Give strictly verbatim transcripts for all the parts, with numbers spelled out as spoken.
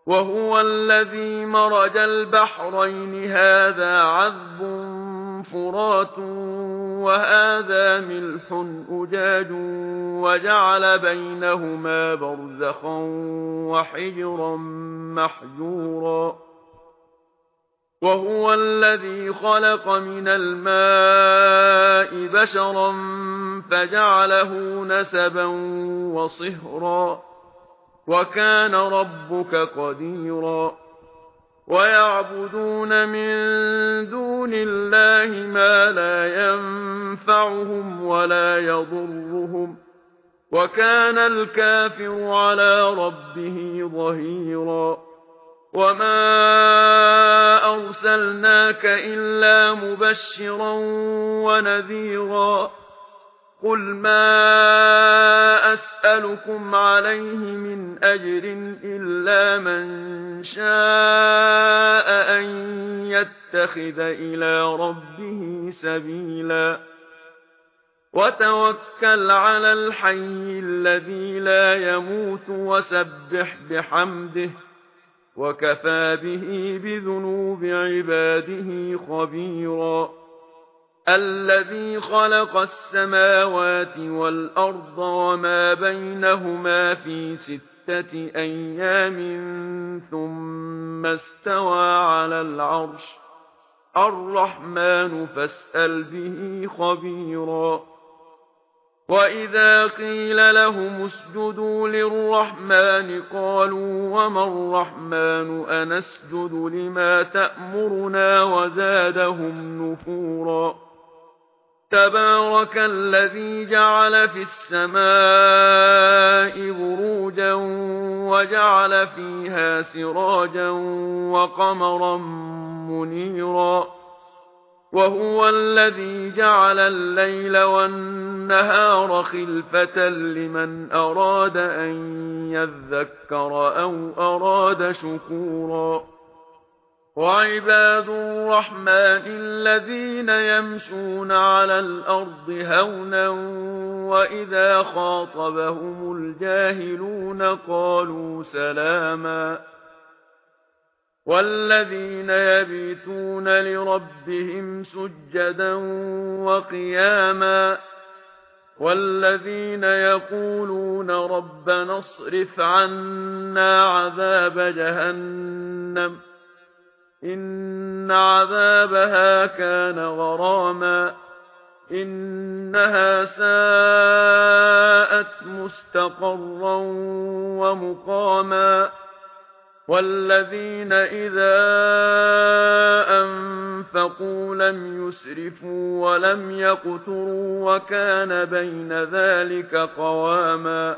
وهو الذي مرج البحرين هذا عذب فرات وهذا ملح أجاج وجعل بينهما برزخا وحجرا محجورا وهو الذي خلق من الماء بشرا فجعله نسبا وصهرا وكان ربك قديرا ويعبدون من دون الله ما لا ينفعهم ولا يضرهم وكان الكافر على ربه ظهيرا وما أرسلناك إلا مبشرا ونذيرا قل ما أسألكم عليه من أجر إلا من شاء أن يتخذ إلى ربه سبيلا وتوكل على الحي الذي لا يموت وسبح بحمده وكفى به بذنوب عباده خبيرا الذي خلق السماوات والأرض وما بينهما في ستة أيام ثم استوى على العرش الرحمن فاسأل به خبيرا وإذا قيل لهم اسجدوا للرحمن قالوا وما الرحمن أنسجد لما تأمرنا وزادهم نفورا تبارك الذي جعل في السماء بروجا وجعل فيها سراجا وقمرا منيرا وهو الذي جعل الليل والنهار خلفة لمن أراد أن يذكر أو أراد شكورا وعباد الرحمن الذين يمشون على الأرض هونا وإذا خاطبهم الجاهلون قالوا سلاما والذين يبيتون لربهم سجدا وقياما والذين يقولون ربنا اصرف عنا عذاب جهنم إن عذابها كان غراما إنها ساءت مستقرا ومقاما والذين إذا أنفقوا لم يسرفوا ولم يقتروا وكان بين ذلك قواما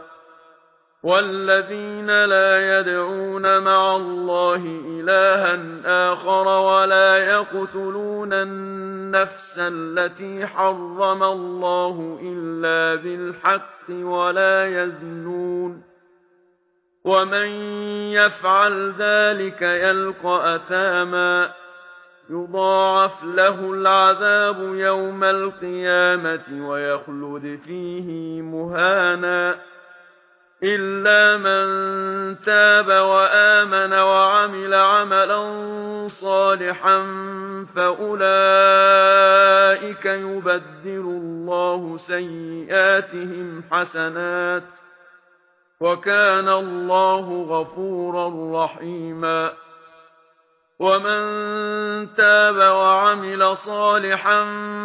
والذين لا يدعون مع الله إلها آخر ولا يقتلون النفس التي حرم الله إلا بالحق ولا يزنون ومن يفعل ذلك يلقى أثاما يضاعف له العذاب يوم القيامة ويخلد فيه مهانا إلا من تاب وآمن وعمل عملا صالحا فأولئك يبدل الله سيئاتهم حسنات وكان الله غفورا رحيما ومن تاب وعمل صالحا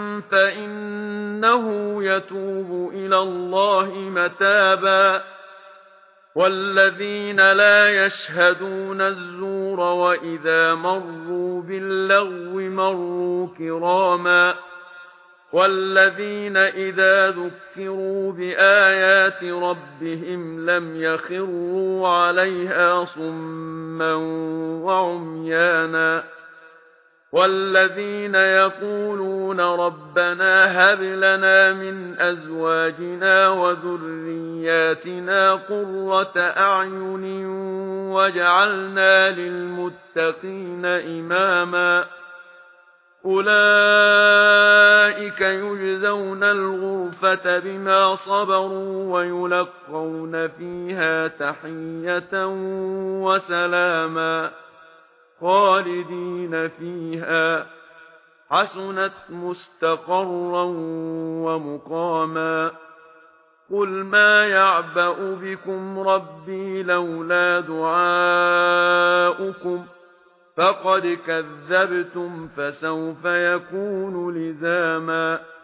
فإنه يتوب إلى الله متابا والذين لا يشهدون الزور وإذا مروا باللغو مروا كراما والذين إذا ذكروا بآيات ربهم لم يخروا عليها صما وعميانا والذين يقولون ربنا هب لنا من أزواجنا وذرياتنا قرة أعين واجعلنا للمتقين إماما أولئك يجزون الغرفة بما صبروا ويلقون فيها تحية وسلاما خالدين فيها حسنت مستقرا ومقاما قل ما يعبأ بكم ربي لولا دعاؤكم فقد كذبتم فسوف يكون لزاما